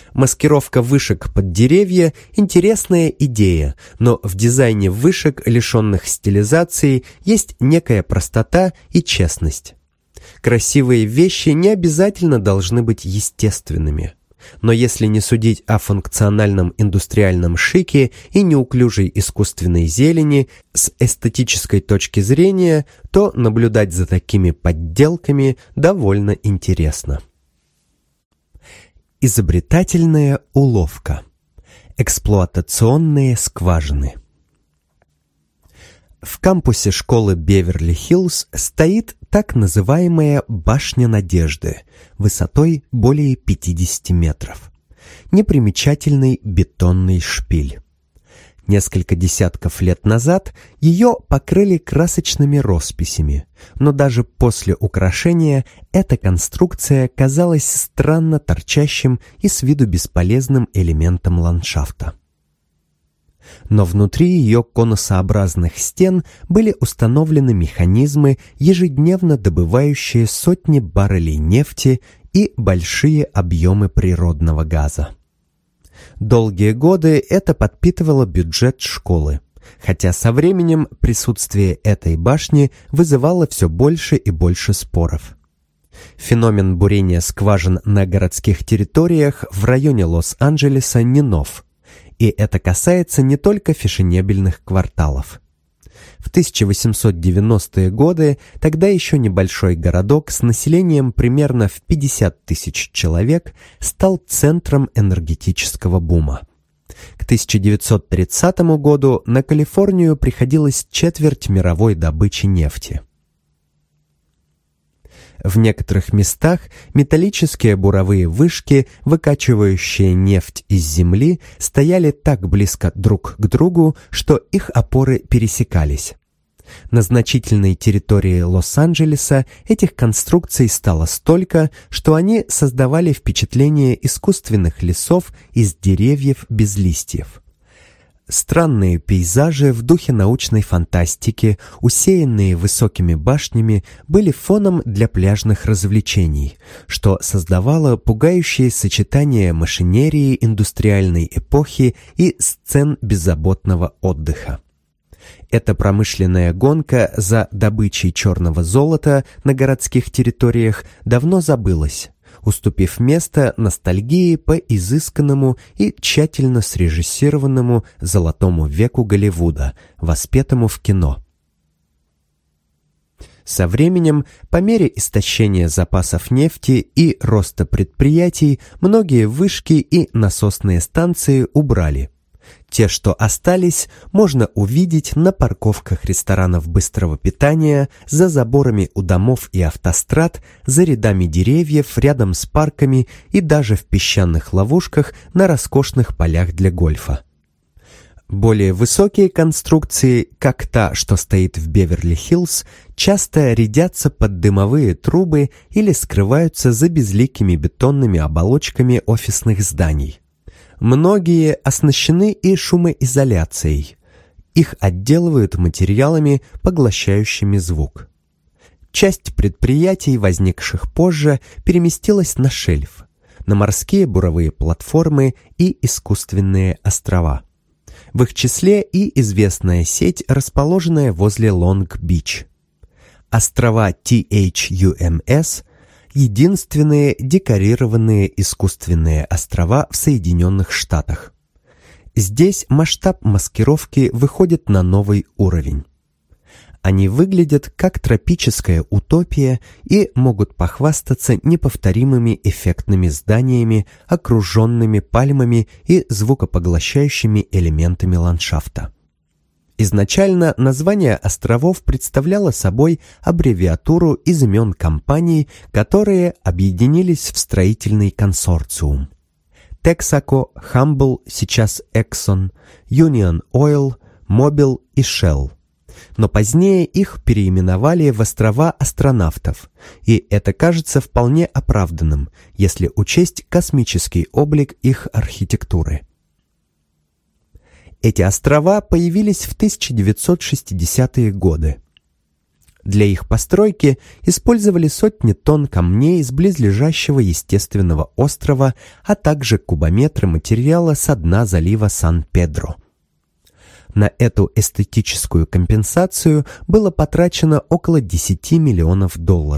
Маскировка вышек под деревья – интересная идея, но в дизайне вышек, лишенных стилизации, есть некая простота и честность. Красивые вещи не обязательно должны быть естественными. Но если не судить о функциональном индустриальном шике и неуклюжей искусственной зелени с эстетической точки зрения, то наблюдать за такими подделками довольно интересно. Изобретательная уловка. Эксплуатационные скважины. В кампусе школы Беверли-Хиллз стоит так называемая «Башня Надежды» высотой более 50 метров. Непримечательный бетонный шпиль. Несколько десятков лет назад ее покрыли красочными росписями, но даже после украшения эта конструкция казалась странно торчащим и с виду бесполезным элементом ландшафта. Но внутри ее конусообразных стен были установлены механизмы, ежедневно добывающие сотни баррелей нефти и большие объемы природного газа. Долгие годы это подпитывало бюджет школы, хотя со временем присутствие этой башни вызывало все больше и больше споров. Феномен бурения скважин на городских территориях в районе Лос-Анджелеса не нов. И это касается не только фешенебельных кварталов. В 1890-е годы тогда еще небольшой городок с населением примерно в 50 тысяч человек стал центром энергетического бума. К 1930 году на Калифорнию приходилось четверть мировой добычи нефти. В некоторых местах металлические буровые вышки, выкачивающие нефть из земли, стояли так близко друг к другу, что их опоры пересекались. На значительной территории Лос-Анджелеса этих конструкций стало столько, что они создавали впечатление искусственных лесов из деревьев без листьев. Странные пейзажи в духе научной фантастики, усеянные высокими башнями, были фоном для пляжных развлечений, что создавало пугающее сочетание машинерии индустриальной эпохи и сцен беззаботного отдыха. Эта промышленная гонка за добычей черного золота на городских территориях давно забылась, уступив место ностальгии по изысканному и тщательно срежиссированному золотому веку Голливуда, воспетому в кино. Со временем, по мере истощения запасов нефти и роста предприятий, многие вышки и насосные станции убрали. Те, что остались, можно увидеть на парковках ресторанов быстрого питания, за заборами у домов и автострад, за рядами деревьев, рядом с парками и даже в песчаных ловушках на роскошных полях для гольфа. Более высокие конструкции, как та, что стоит в Беверли-Хиллз, часто рядятся под дымовые трубы или скрываются за безликими бетонными оболочками офисных зданий. Многие оснащены и шумоизоляцией. Их отделывают материалами, поглощающими звук. Часть предприятий, возникших позже, переместилась на шельф, на морские буровые платформы и искусственные острова. В их числе и известная сеть, расположенная возле Лонг-Бич. Острова THUMS – единственные декорированные искусственные острова в Соединенных Штатах. Здесь масштаб маскировки выходит на новый уровень. Они выглядят как тропическая утопия и могут похвастаться неповторимыми эффектными зданиями, окруженными пальмами и звукопоглощающими элементами ландшафта. Изначально название островов представляло собой аббревиатуру из имен компаний, которые объединились в строительный консорциум. Texaco, Humble, сейчас Exxon, Union Oil, Mobil и Shell. Но позднее их переименовали в острова астронавтов, и это кажется вполне оправданным, если учесть космический облик их архитектуры. Эти острова появились в 1960-е годы. Для их постройки использовали сотни тонн камней с близлежащего естественного острова, а также кубометры материала со дна залива Сан-Педро. На эту эстетическую компенсацию было потрачено около $10 миллионов.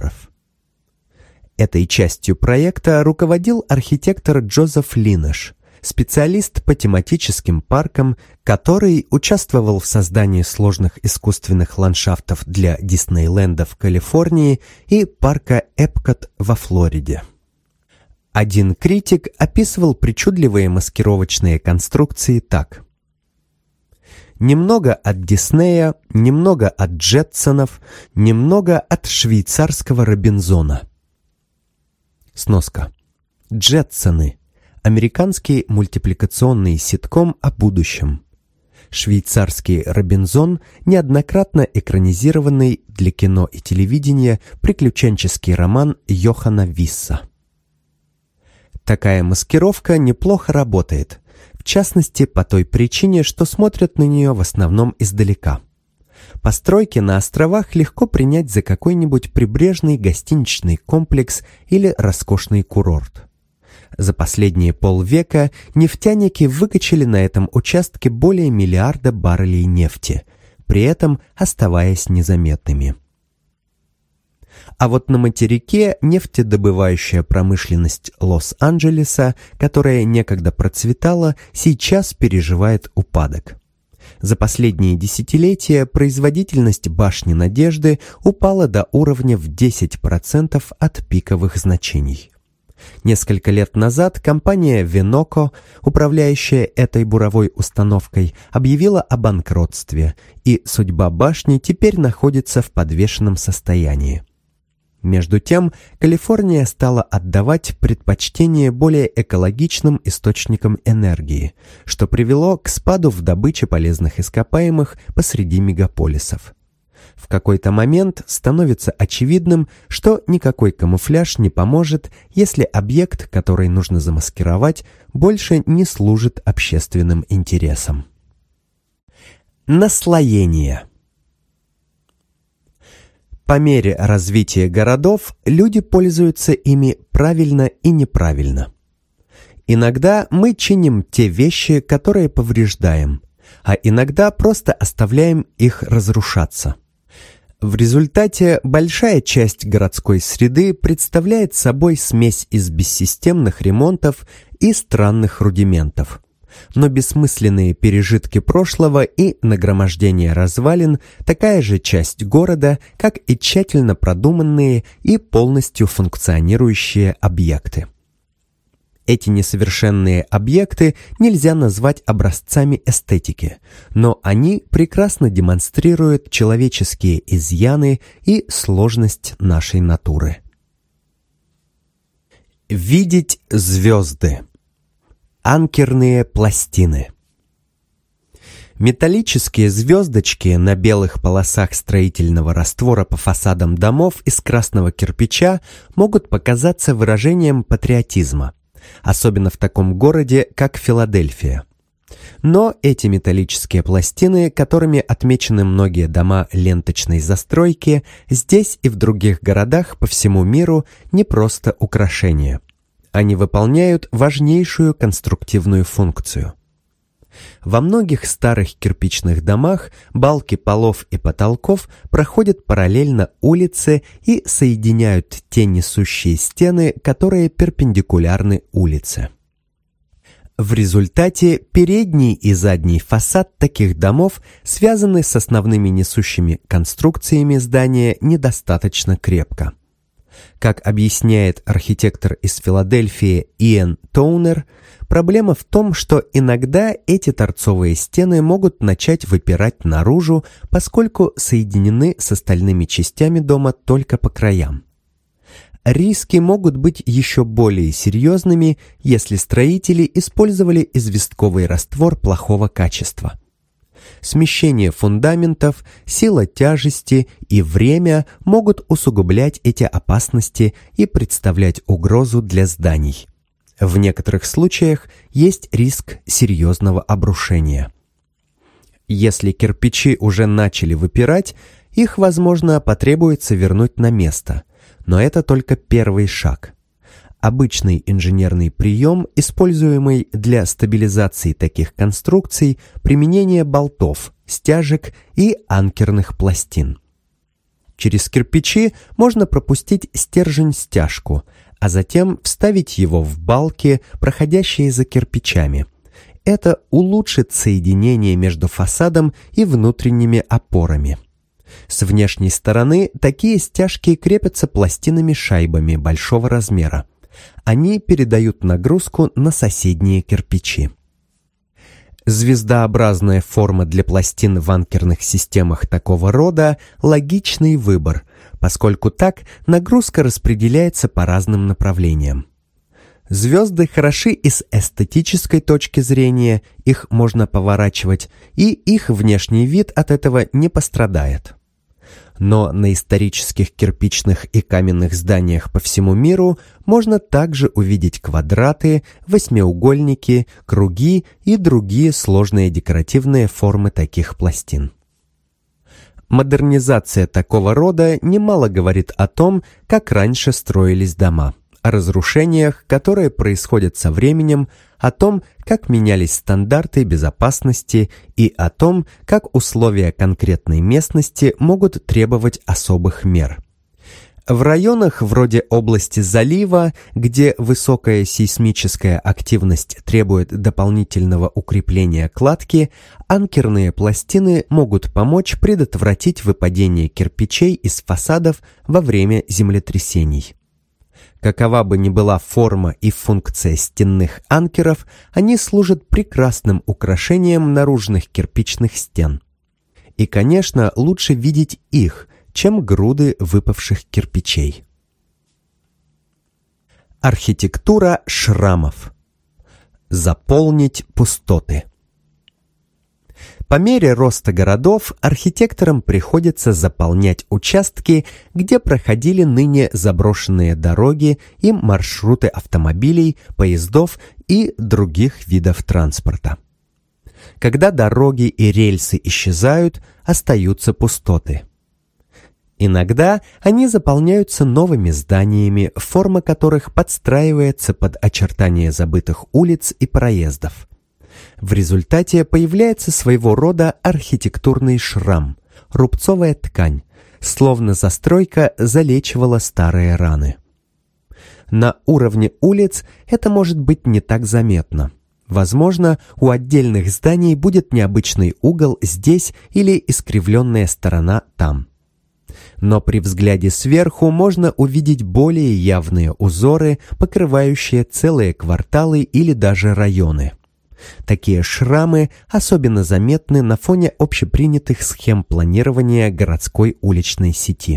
Этой частью проекта руководил архитектор Джозеф Линеш, специалист по тематическим паркам, который участвовал в создании сложных искусственных ландшафтов для Диснейленда в Калифорнии и парка Эпкот во Флориде. Один критик описывал причудливые маскировочные конструкции так: «Немного от Диснея, немного от Джетсонов, немного от швейцарского Робинзона». Сноска. Джетсоны. Американский мультипликационный ситком о будущем. Швейцарский Робинзон – неоднократно экранизированный для кино и телевидения приключенческий роман Йохана Висса. Такая маскировка неплохо работает, в частности по той причине, что смотрят на нее в основном издалека. Постройки на островах легко принять за какой-нибудь прибрежный гостиничный комплекс или роскошный курорт. За последние полвека нефтяники выкачали на этом участке более миллиарда баррелей нефти, при этом оставаясь незаметными. А вот на материке нефтедобывающая промышленность Лос-Анджелеса, которая некогда процветала, сейчас переживает упадок. За последние десятилетия производительность башни Надежды упала до уровня в 10% от пиковых значений. Несколько лет назад компания Виноко, управляющая этой буровой установкой, объявила о банкротстве, и судьба башни теперь находится в подвешенном состоянии. Между тем, Калифорния стала отдавать предпочтение более экологичным источникам энергии, что привело к спаду в добыче полезных ископаемых посреди мегаполисов. В какой-то момент становится очевидным, что никакой камуфляж не поможет, если объект, который нужно замаскировать, больше не служит общественным интересам. Наслоение. По мере развития городов люди пользуются ими правильно и неправильно. Иногда мы чиним те вещи, которые повреждаем, а иногда просто оставляем их разрушаться. В результате большая часть городской среды представляет собой смесь из бессистемных ремонтов и странных рудиментов. Но бессмысленные пережитки прошлого и нагромождение развалин – такая же часть города, как и тщательно продуманные и полностью функционирующие объекты. Эти несовершенные объекты нельзя назвать образцами эстетики, но они прекрасно демонстрируют человеческие изъяны и сложность нашей натуры. Видеть звезды. Анкерные пластины. Металлические звездочки на белых полосах строительного раствора по фасадам домов из красного кирпича могут показаться выражением патриотизма, особенно в таком городе, как Филадельфия. Но эти металлические пластины, которыми отмечены многие дома ленточной застройки, здесь и в других городах по всему миру не просто украшения. Они выполняют важнейшую конструктивную функцию. Во многих старых кирпичных домах балки полов и потолков проходят параллельно улице и соединяют те несущие стены, которые перпендикулярны улице. В результате передний и задний фасад таких домов связаны с основными несущими конструкциями здания недостаточно крепко. Как объясняет архитектор из Филадельфии Иэн Тоунер, проблема в том, что иногда эти торцовые стены могут начать выпирать наружу, поскольку соединены с остальными частями дома только по краям. Риски могут быть еще более серьезными, если строители использовали известковый раствор плохого качества. Смещение фундаментов, сила тяжести и время могут усугублять эти опасности и представлять угрозу для зданий. В некоторых случаях есть риск серьезного обрушения. Если кирпичи уже начали выпирать, их, возможно, потребуется вернуть на место, но это только первый шаг. Обычный инженерный прием, используемый для стабилизации таких конструкций, применение болтов, стяжек и анкерных пластин. Через кирпичи можно пропустить стержень-стяжку, а затем вставить его в балки, проходящие за кирпичами. Это улучшит соединение между фасадом и внутренними опорами. С внешней стороны такие стяжки крепятся пластинами-шайбами большого размера. Они передают нагрузку на соседние кирпичи. Звездообразная форма для пластин в анкерных системах такого рода – логичный выбор, поскольку так нагрузка распределяется по разным направлениям. Звезды хороши и с эстетической точки зрения, их можно поворачивать, и их внешний вид от этого не пострадает. Но на исторических кирпичных и каменных зданиях по всему миру можно также увидеть квадраты, восьмиугольники, круги и другие сложные декоративные формы таких пластин. Модернизация такого рода немало говорит о том, как раньше строились дома, о разрушениях, которые происходят со временем, о том, как менялись стандарты безопасности и о том, как условия конкретной местности могут требовать особых мер. В районах вроде области залива, где высокая сейсмическая активность требует дополнительного укрепления кладки, анкерные пластины могут помочь предотвратить выпадение кирпичей из фасадов во время землетрясений. Какова бы ни была форма и функция стенных анкеров, они служат прекрасным украшением наружных кирпичных стен. И, конечно, лучше видеть их, чем груды выпавших кирпичей. Архитектура шрамов. Заполнить пустоты. По мере роста городов архитекторам приходится заполнять участки, где проходили ныне заброшенные дороги и маршруты автомобилей, поездов и других видов транспорта. Когда дороги и рельсы исчезают, остаются пустоты. Иногда они заполняются новыми зданиями, форма которых подстраивается под очертания забытых улиц и проездов. В результате появляется своего рода архитектурный шрам, рубцовая ткань, словно застройка залечивала старые раны. На уровне улиц это может быть не так заметно. Возможно, у отдельных зданий будет необычный угол здесь или искривленная сторона там. Но при взгляде сверху можно увидеть более явные узоры, покрывающие целые кварталы или даже районы. Такие шрамы особенно заметны на фоне общепринятых схем планирования городской уличной сети.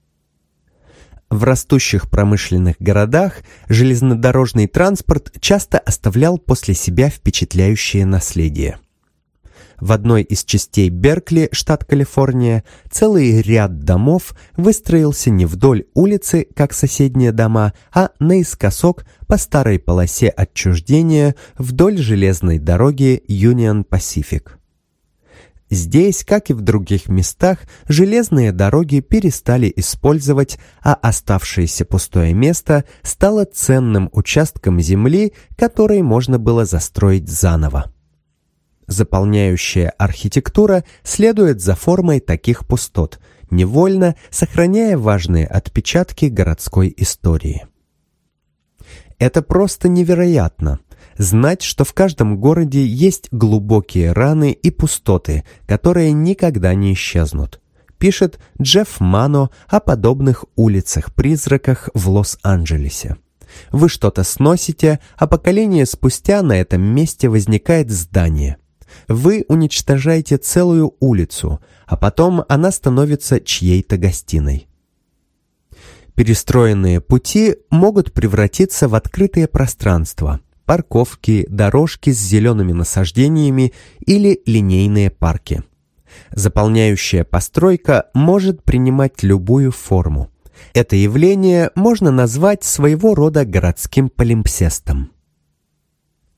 В растущих промышленных городах железнодорожный транспорт часто оставлял после себя впечатляющее наследие. В одной из частей Беркли, штат Калифорния, целый ряд домов выстроился не вдоль улицы, как соседние дома, а наискосок по старой полосе отчуждения вдоль железной дороги Union Pacific. Здесь, как и в других местах, железные дороги перестали использовать, а оставшееся пустое место стало ценным участком земли, который можно было застроить заново. Заполняющая архитектура следует за формой таких пустот, невольно сохраняя важные отпечатки городской истории. Это просто невероятно – знать, что в каждом городе есть глубокие раны и пустоты, которые никогда не исчезнут, пишет Джефф Мано о подобных улицах-призраках в Лос-Анджелесе. Вы что-то сносите, а поколение спустя на этом месте возникает здание. Вы уничтожаете целую улицу, а потом она становится чьей-то гостиной. Перестроенные пути могут превратиться в открытые пространства, парковки, дорожки с зелеными насаждениями или линейные парки. Заполняющая постройка может принимать любую форму. Это явление можно назвать своего рода городским палимпсестом.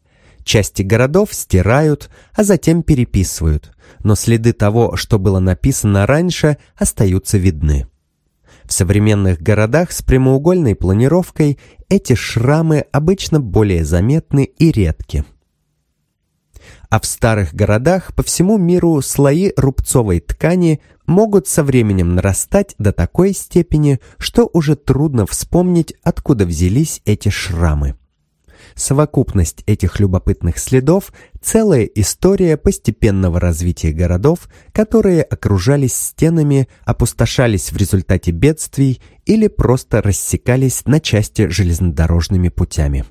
Части городов стирают, а затем переписывают, но следы того, что было написано раньше, остаются видны. В современных городах с прямоугольной планировкой эти шрамы обычно более заметны и редки. А в старых городах по всему миру слои рубцовой ткани могут со временем нарастать до такой степени, что уже трудно вспомнить, откуда взялись эти шрамы. Совокупность этих любопытных следов – целая история постепенного развития городов, которые окружались стенами, опустошались в результате бедствий или просто рассекались на части железнодорожными путями.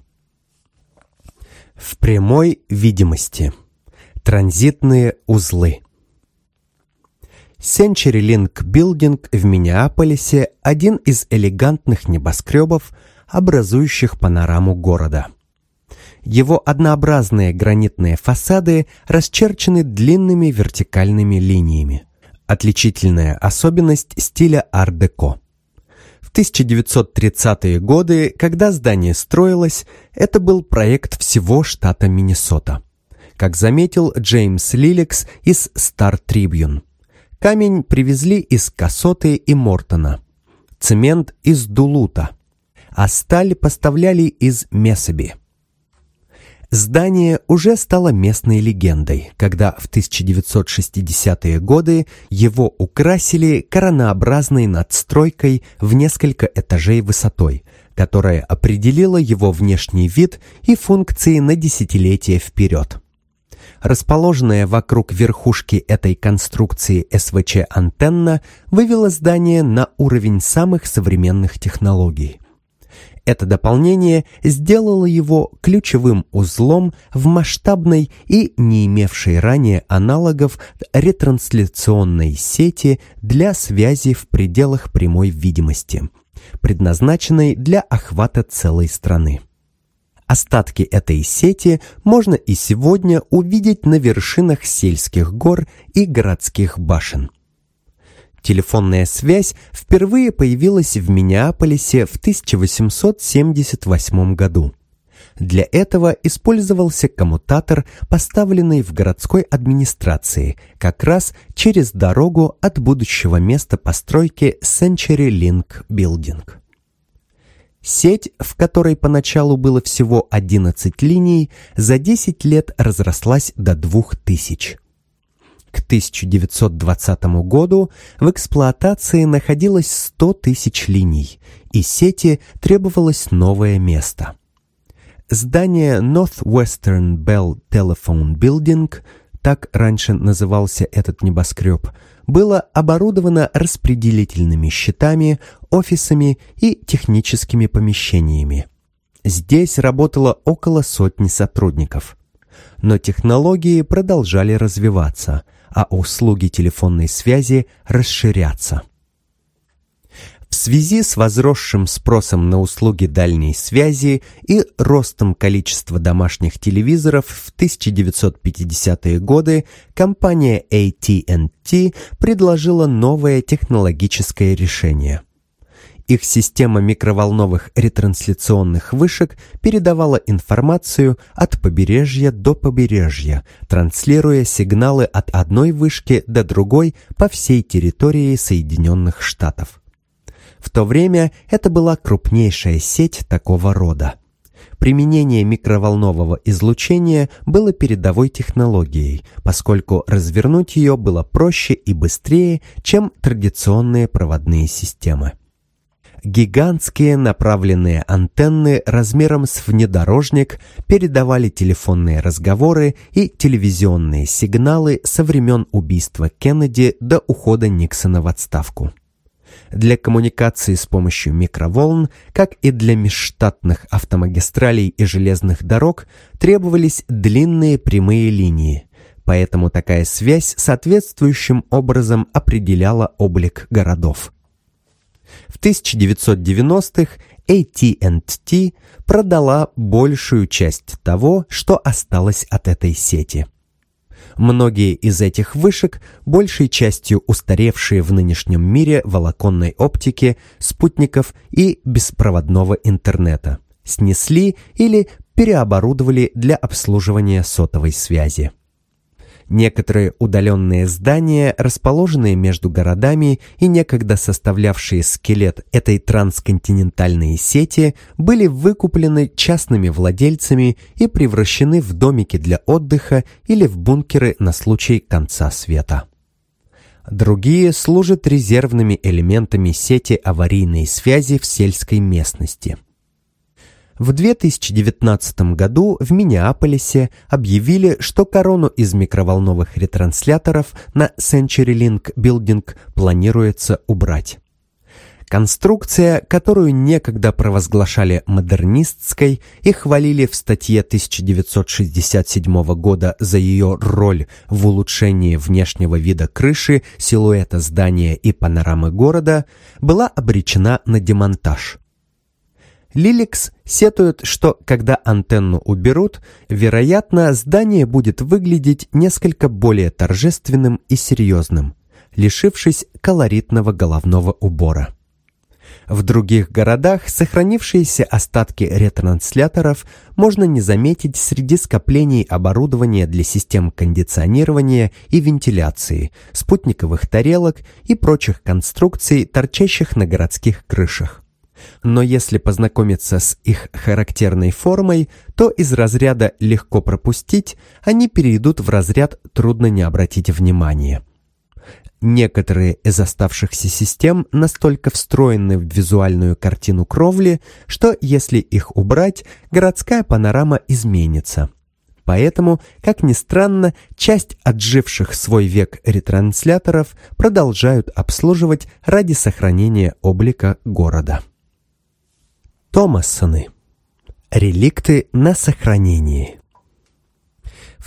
В прямой видимости. Транзитные узлы. CenturyLink Building в Миннеаполисе – один из элегантных небоскребов, образующих панораму города. Его однообразные гранитные фасады расчерчены длинными вертикальными линиями. Отличительная особенность стиля ар-деко. В 1930-е годы, когда здание строилось, это был проект всего штата Миннесота. Как заметил Джеймс Лилекс из Star Tribune, камень привезли из Касоты и Мортона, цемент из Дулута, а сталь поставляли из Месоби. Здание уже стало местной легендой, когда в 1960-е годы его украсили коронообразной надстройкой в несколько этажей высотой, которая определила его внешний вид и функции на десятилетия вперед. Расположенная вокруг верхушки этой конструкции СВЧ-антенна вывела здание на уровень самых современных технологий. Это дополнение сделало его ключевым узлом в масштабной и не имевшей ранее аналогов ретрансляционной сети для связи в пределах прямой видимости, предназначенной для охвата целой страны. Остатки этой сети можно и сегодня увидеть на вершинах сельских гор и городских башен. Телефонная связь впервые появилась в Миннеаполисе в 1878 году. Для этого использовался коммутатор, поставленный в городской администрации, как раз через дорогу от будущего места постройки CenturyLink Building. Сеть, в которой поначалу было всего 11 линий, за 10 лет разрослась до 2000. К 1920 году в эксплуатации находилось 100 тысяч линий, и сети требовалось новое место. Здание Northwestern Bell Telephone Building, так раньше назывался этот небоскреб, было оборудовано распределительными щитами, офисами и техническими помещениями. Здесь работало около сотни сотрудников. Но технологии продолжали развиваться, а услуги телефонной связи расширяться. В связи с возросшим спросом на услуги дальней связи и ростом количества домашних телевизоров в 1950-е годы компания AT&T предложила новое технологическое решение. Их система микроволновых ретрансляционных вышек передавала информацию от побережья до побережья, транслируя сигналы от одной вышки до другой по всей территории Соединенных Штатов. В то время это была крупнейшая сеть такого рода. Применение микроволнового излучения было передовой технологией, поскольку развернуть ее было проще и быстрее, чем традиционные проводные системы. Гигантские направленные антенны размером с внедорожник передавали телефонные разговоры и телевизионные сигналы со времен убийства Кеннеди до ухода Никсона в отставку. Для коммуникации с помощью микроволн, как и для межштатных автомагистралей и железных дорог, требовались длинные прямые линии, поэтому такая связь соответствующим образом определяла облик городов. В 1990-х AT&T продала большую часть того, что осталось от этой сети. Многие из этих вышек, большей частью устаревшие в нынешнем мире волоконной оптики, спутников и беспроводного интернета, снесли или переоборудовали для обслуживания сотовой связи. Некоторые удаленные здания, расположенные между городами и некогда составлявшие скелет этой трансконтинентальной сети, были выкуплены частными владельцами и превращены в домики для отдыха или в бункеры на случай конца света. Другие служат резервными элементами сети аварийной связи в сельской местности. В 2019 году в Миннеаполисе объявили, что корону из микроволновых ретрансляторов на CenturyLink Building планируется убрать. Конструкция, которую некогда провозглашали модернистской и хвалили в статье 1967 года за ее роль в улучшении внешнего вида крыши, силуэта здания и панорамы города, была обречена на демонтаж. Лиликс сетует, что когда антенну уберут, вероятно, здание будет выглядеть несколько более торжественным и серьезным, лишившись колоритного головного убора. В других городах сохранившиеся остатки ретрансляторов можно не заметить среди скоплений оборудования для систем кондиционирования и вентиляции, спутниковых тарелок и прочих конструкций, торчащих на городских крышах. Но если познакомиться с их характерной формой, то из разряда «легко пропустить» они перейдут в разряд «трудно не обратить внимания». Некоторые из оставшихся систем настолько встроены в визуальную картину кровли, что если их убрать, городская панорама изменится. Поэтому, как ни странно, часть отживших свой век ретрансляторов продолжают обслуживать ради сохранения облика города. Томассоны. Реликты на сохранении. В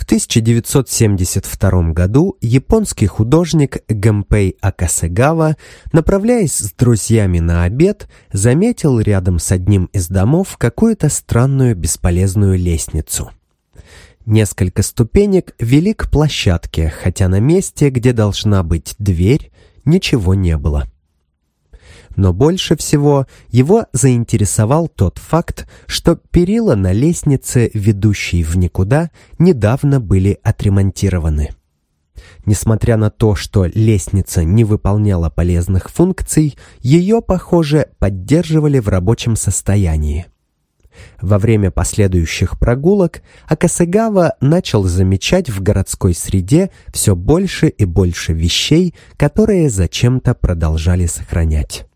1972 году японский художник Гэмпэй Акасэгава, направляясь с друзьями на обед, заметил рядом с одним из домов какую-то странную бесполезную лестницу. Несколько ступенек вели к площадке, хотя на месте, где должна быть дверь, ничего не было. Но больше всего его заинтересовал тот факт, что перила на лестнице, ведущей в никуда, недавно были отремонтированы. Несмотря на то, что лестница не выполняла полезных функций, ее, похоже, поддерживали в рабочем состоянии. Во время последующих прогулок Акасэгава начал замечать в городской среде все больше и больше вещей, которые зачем-то продолжали сохранять.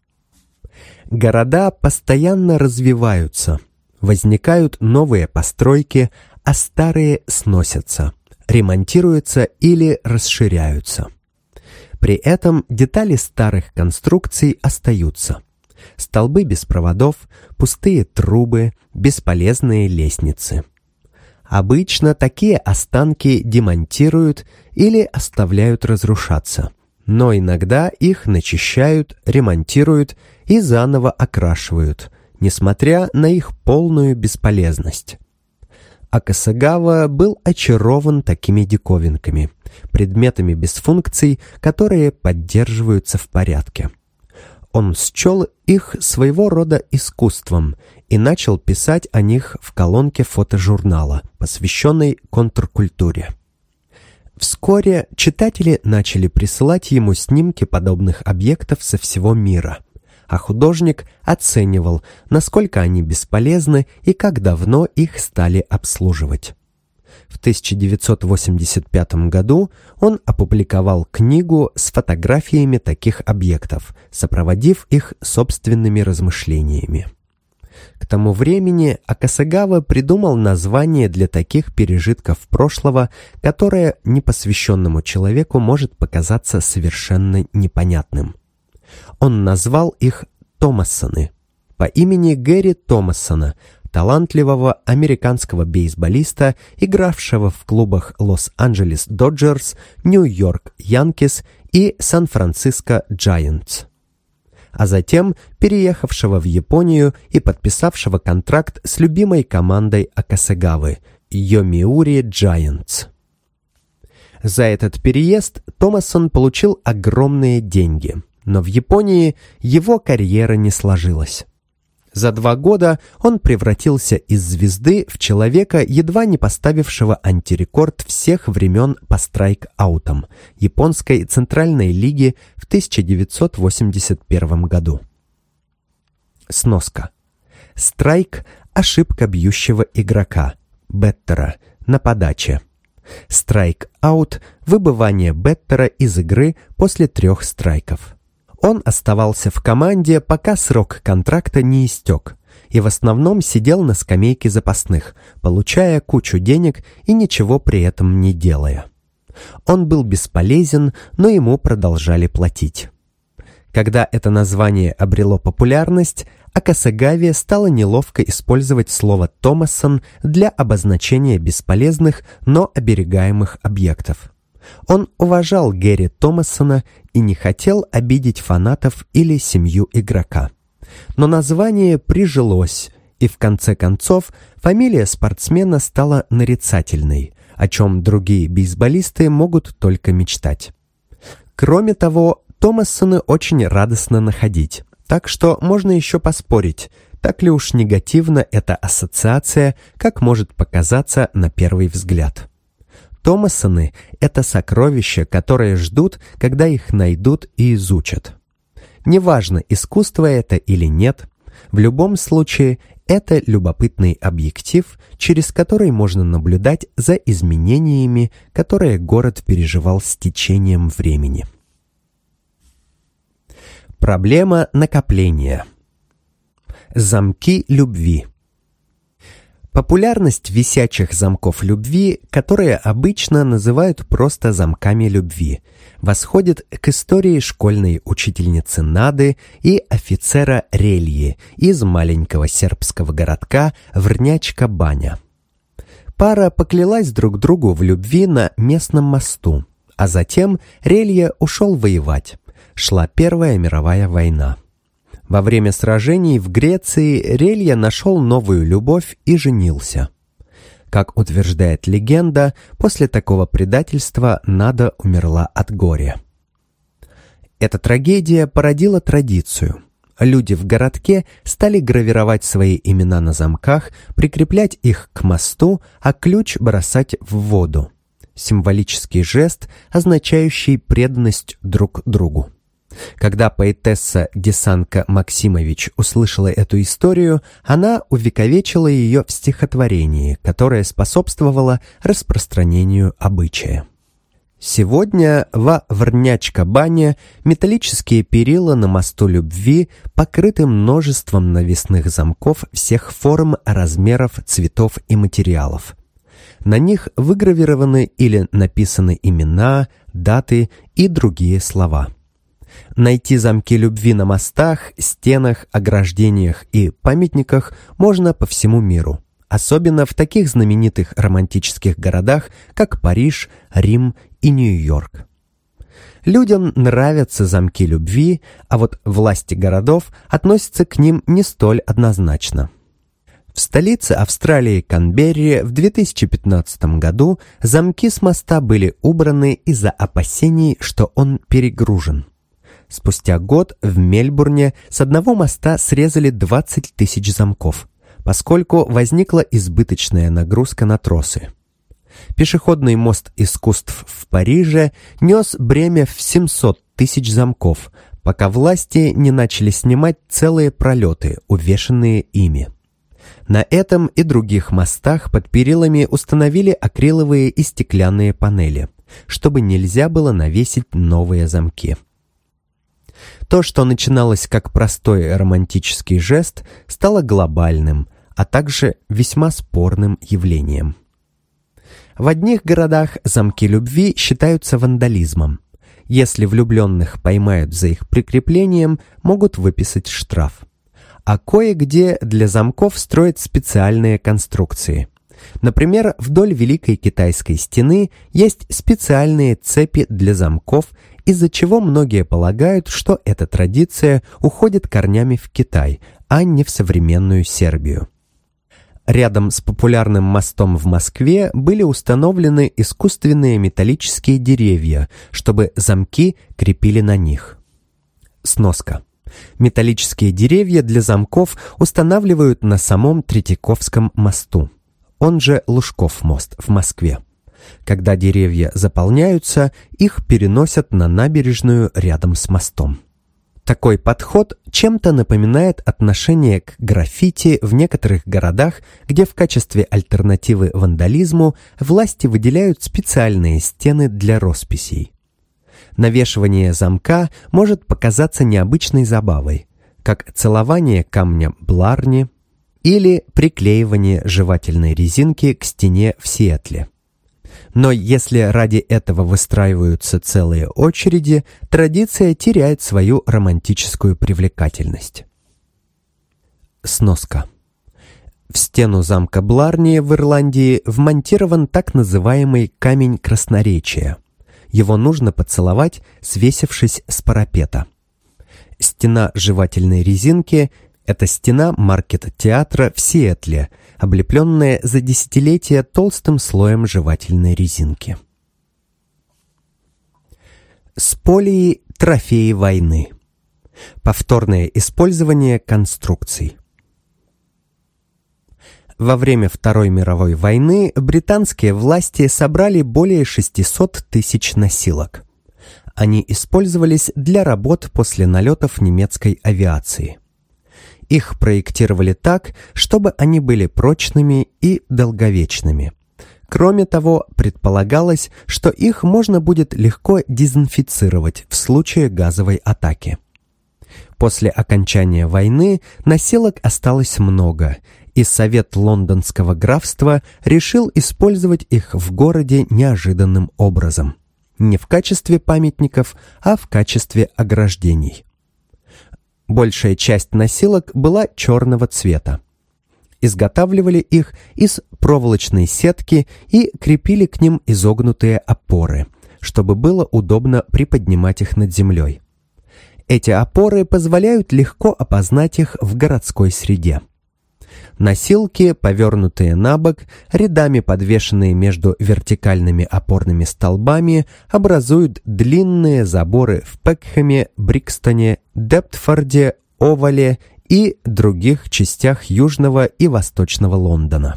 Города постоянно развиваются, возникают новые постройки, а старые сносятся, ремонтируются или расширяются. При этом детали старых конструкций остаются. Столбы без проводов, пустые трубы, бесполезные лестницы. Обычно такие останки демонтируют или оставляют разрушаться, но иногда их начищают, ремонтируют и заново окрашивают, несмотря на их полную бесполезность. Акасэгава был очарован такими диковинками, предметами без функций, которые поддерживаются в порядке. Он счел их своего рода искусством и начал писать о них в колонке фотожурнала, посвященной контркультуре. Вскоре читатели начали присылать ему снимки подобных объектов со всего мира, а художник оценивал, насколько они бесполезны и как давно их стали обслуживать. В 1985 году он опубликовал книгу с фотографиями таких объектов, сопроводив их собственными размышлениями. К тому времени Акасэгава придумал название для таких пережитков прошлого, которое непосвященному человеку может показаться совершенно непонятным. Он назвал их Томассоны по имени Гэри Томассона, талантливого американского бейсболиста, игравшего в клубах Лос-Анджелес Доджерс, Нью-Йорк Янкис и Сан-Франциско Джайантс, а затем переехавшего в Японию и подписавшего контракт с любимой командой Акасэгавы Йомиури Джайантс. За этот переезд Томассон получил огромные деньги, но в Японии его карьера не сложилась. За 2 года он превратился из звезды в человека, едва не поставившего антирекорд всех времен по страйк-аутам японской Центральной лиги в 1981 году. Сноска. Страйк – ошибка бьющего игрока, беттера, на подаче. Страйк-аут – выбывание беттера из игры после 3 страйков. Он оставался в команде, пока срок контракта не истек, и в основном сидел на скамейке запасных, получая кучу денег и ничего при этом не делая. Он был бесполезен, но ему продолжали платить. Когда это название обрело популярность, Акасагаве стало неловко использовать слово «Томасон» для обозначения бесполезных, но оберегаемых объектов. Он уважал Гэри Томасона и не хотел обидеть фанатов или семью игрока. Но название прижилось, и в конце концов фамилия спортсмена стала нарицательной, о чем другие бейсболисты могут только мечтать. Кроме того, Томасоны очень радостно находить, так что можно еще поспорить, так ли уж негативна эта ассоциация, как может показаться на первый взгляд. Томасоны – это сокровища, которые ждут, когда их найдут и изучат. Неважно, искусство это или нет, в любом случае это любопытный объектив, через который можно наблюдать за изменениями, которые город переживал с течением времени. Проблема накопления. Замки любви. Популярность висячих замков любви, которые обычно называют просто замками любви, восходит к истории школьной учительницы Нады и офицера Рельи из маленького сербского городка Врнячка-Баня. Пара поклялась друг другу в любви на местном мосту, а затем Релья ушел воевать. Шла Первая мировая война. Во время сражений в Греции Релья нашел новую любовь и женился. Как утверждает легенда, после такого предательства Нада умерла от горя. Эта трагедия породила традицию. Люди в городке стали гравировать свои имена на замках, прикреплять их к мосту, а ключ бросать в воду. Символический жест, означающий преданность друг другу. Когда поэтесса Десанка Максимович услышала эту историю, она увековечила ее в стихотворении, которое способствовало распространению обычая. Сегодня во Врнячка-Бане металлические перила на мосту любви покрыты множеством навесных замков всех форм, размеров, цветов и материалов. На них выгравированы или написаны имена, даты и другие слова. Найти замки любви на мостах, стенах, ограждениях и памятниках можно по всему миру, особенно в таких знаменитых романтических городах, как Париж, Рим и Нью-Йорк. Людям нравятся замки любви, а вот власти городов относятся к ним не столь однозначно. В столице Австралии Канберре в 2015 году замки с моста были убраны из-за опасений, что он перегружен. Спустя год в Мельбурне с одного моста срезали 20 тысяч замков, поскольку возникла избыточная нагрузка на тросы. Пешеходный мост искусств в Париже нес бремя в 700 тысяч замков, пока власти не начали снимать целые пролеты, увешанные ими. На этом и других мостах под перилами установили акриловые и стеклянные панели, чтобы нельзя было навесить новые замки. То, что начиналось как простой романтический жест, стало глобальным, а также весьма спорным явлением. В одних городах замки любви считаются вандализмом. Если влюбленных поймают за их прикреплением, могут выписать штраф. А кое-где для замков строят специальные конструкции. Например, вдоль Великой Китайской стены есть специальные цепи для замков, из-за чего многие полагают, что эта традиция уходит корнями в Китай, а не в современную Сербию. Рядом с популярным мостом в Москве были установлены искусственные металлические деревья, чтобы замки крепили на них. Сноска. Металлические деревья для замков устанавливают на самом Третьяковском мосту, он же Лужков мост в Москве. Когда деревья заполняются, их переносят на набережную рядом с мостом. Такой подход чем-то напоминает отношение к граффити в некоторых городах, где в качестве альтернативы вандализму власти выделяют специальные стены для росписей. Навешивание замка может показаться необычной забавой, как целование камня Бларни или приклеивание жевательной резинки к стене в Сиэтле. Но если ради этого выстраиваются целые очереди, традиция теряет свою романтическую привлекательность. Сноска. В стену замка Бларни в Ирландии вмонтирован так называемый камень красноречия. Его нужно поцеловать, свесившись с парапета. Стена жевательной резинки – это стена маркет-театра в Сиэтле, облепленная за десятилетия толстым слоем жевательной резинки. Сполии – трофеи войны. Повторное использование конструкций. Во время Второй мировой войны британские власти собрали более 600 тысяч носилок. Они использовались для работ после налетов немецкой авиации. Их проектировали так, чтобы они были прочными и долговечными. Кроме того, предполагалось, что их можно будет легко дезинфицировать в случае газовой атаки. После окончания войны носилок осталось много, и Совет Лондонского графства решил использовать их в городе неожиданным образом. Не в качестве памятников, а в качестве ограждений. Большая часть носилок была черного цвета. Изготавливали их из проволочной сетки и крепили к ним изогнутые опоры, чтобы было удобно приподнимать их над землей. Эти опоры позволяют легко опознать их в городской среде. Носилки, повернутые на бок, рядами подвешенные между вертикальными опорными столбами, образуют длинные заборы в Пекхэме, Брикстоне, Дептфорде, Овале и других частях Южного и Восточного Лондона.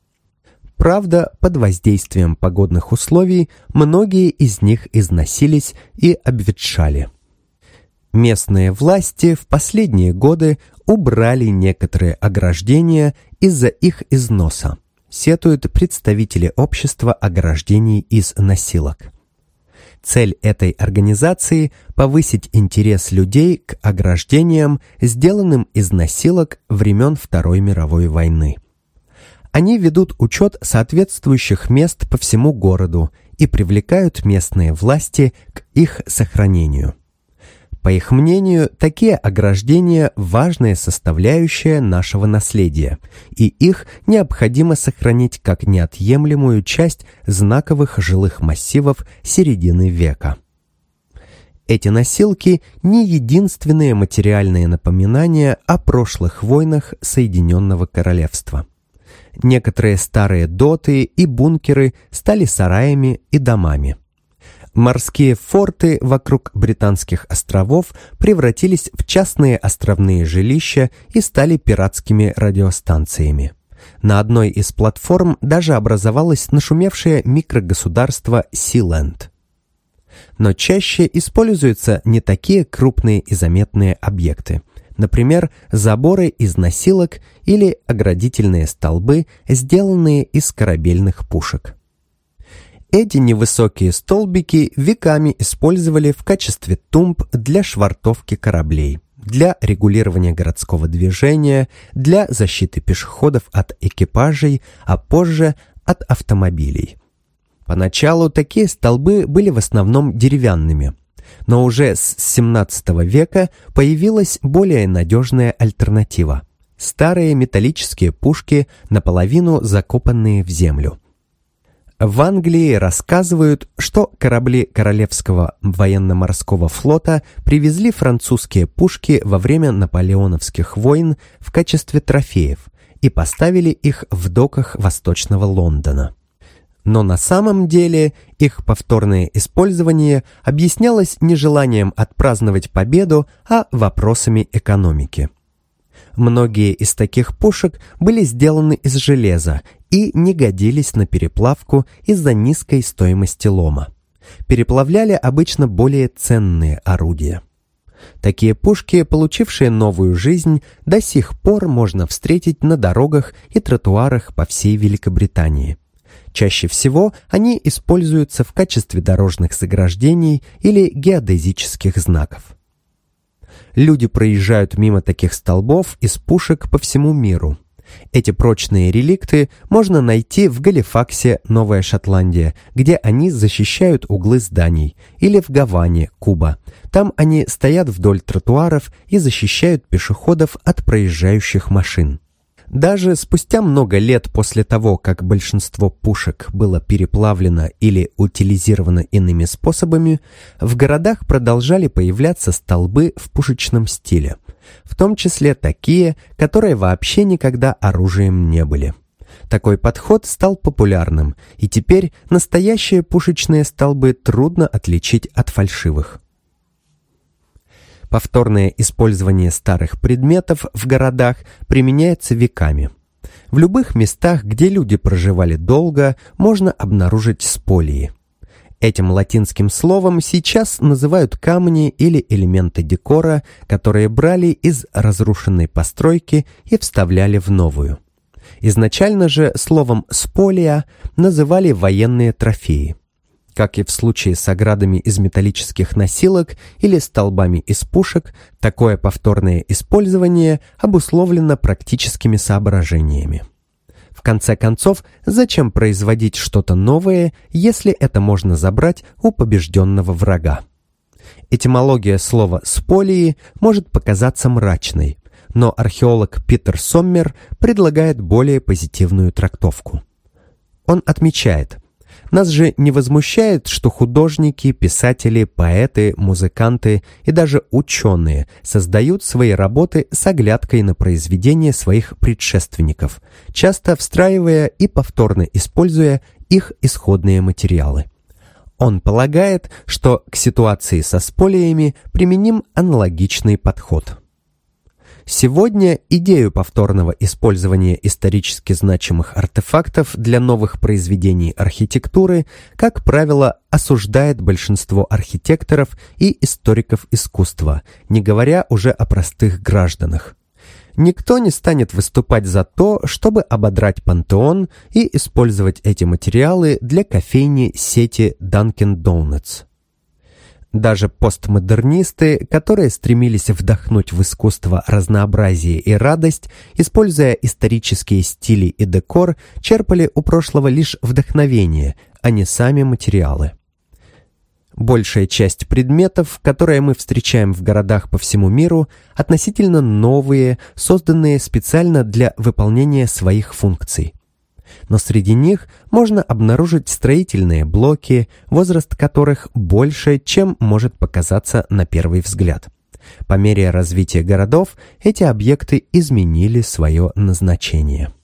Правда, под воздействием погодных условий многие из них износились и обветшали. Местные власти в последние годы убрали некоторые ограждения из-за их износа, сетуют представители общества ограждений из носилок. Цель этой организации – повысить интерес людей к ограждениям, сделанным из носилок времен Второй мировой войны. Они ведут учет соответствующих мест по всему городу и привлекают местные власти к их сохранению. По их мнению, такие ограждения – важная составляющая нашего наследия, и их необходимо сохранить как неотъемлемую часть знаковых жилых массивов середины века. Эти носилки – не единственные материальные напоминания о прошлых войнах Соединенного Королевства. Некоторые старые доты и бункеры стали сараями и домами. Морские форты вокруг Британских островов превратились в частные островные жилища и стали пиратскими радиостанциями. На одной из платформ даже образовалось нашумевшее микрогосударство Силенд. Но чаще используются не такие крупные и заметные объекты. Например, заборы из носилок или оградительные столбы, сделанные из корабельных пушек. Эти невысокие столбики веками использовали в качестве тумб для швартовки кораблей, для регулирования городского движения, для защиты пешеходов от экипажей, а позже от автомобилей. Поначалу такие столбы были в основном деревянными, но уже с XVII века появилась более надежная альтернатива – старые металлические пушки, наполовину закопанные в землю. В Англии рассказывают, что корабли Королевского военно-морского флота привезли французские пушки во время наполеоновских войн в качестве трофеев и поставили их в доках Восточного Лондона. Но на самом деле их повторное использование объяснялось не желанием отпраздновать победу, а вопросами экономики. Многие из таких пушек были сделаны из железа и не годились на переплавку из-за низкой стоимости лома. Переплавляли обычно более ценные орудия. Такие пушки, получившие новую жизнь, до сих пор можно встретить на дорогах и тротуарах по всей Великобритании. Чаще всего они используются в качестве дорожных заграждений или геодезических знаков. Люди проезжают мимо таких столбов из пушек по всему миру. Эти прочные реликты можно найти в Галифаксе, Новая Шотландия, где они защищают углы зданий, или в Гаване, Куба. Там они стоят вдоль тротуаров и защищают пешеходов от проезжающих машин. Даже спустя много лет после того, как большинство пушек было переплавлено или утилизировано иными способами, в городах продолжали появляться столбы в пушечном стиле, в том числе такие, которые вообще никогда оружием не были. Такой подход стал популярным, и теперь настоящие пушечные столбы трудно отличить от фальшивых. Повторное использование старых предметов в городах применяется веками. В любых местах, где люди проживали долго, можно обнаружить сполии. Этим латинским словом сейчас называют камни или элементы декора, которые брали из разрушенной постройки и вставляли в новую. Изначально же словом «сполия» называли военные трофеи. Как и в случае с оградами из металлических носилок или столбами из пушек, такое повторное использование обусловлено практическими соображениями. В конце концов, зачем производить что-то новое, если это можно забрать у побежденного врага? Этимология слова «сполии» может показаться мрачной, но археолог Питер Соммер предлагает более позитивную трактовку. Он отмечает: нас же не возмущает, что художники, писатели, поэты, музыканты и даже ученые создают свои работы с оглядкой на произведения своих предшественников, часто встраивая и повторно используя их исходные материалы. Он полагает, что к ситуации со сполиями применим аналогичный подход. Сегодня идею повторного использования исторически значимых артефактов для новых произведений архитектуры, как правило, осуждает большинство архитекторов и историков искусства, не говоря уже о простых гражданах. Никто не станет выступать за то, чтобы ободрать Пантеон и использовать эти материалы для кофейни сети Dunkin' Donuts. Даже постмодернисты, которые стремились вдохнуть в искусство разнообразие и радость, используя исторические стили и декор, черпали у прошлого лишь вдохновение, а не сами материалы. Большая часть предметов, которые мы встречаем в городах по всему миру, относительно новые, созданные специально для выполнения своих функций. Но среди них можно обнаружить строительные блоки, возраст которых больше, чем может показаться на первый взгляд. По мере развития городов эти объекты изменили свое назначение.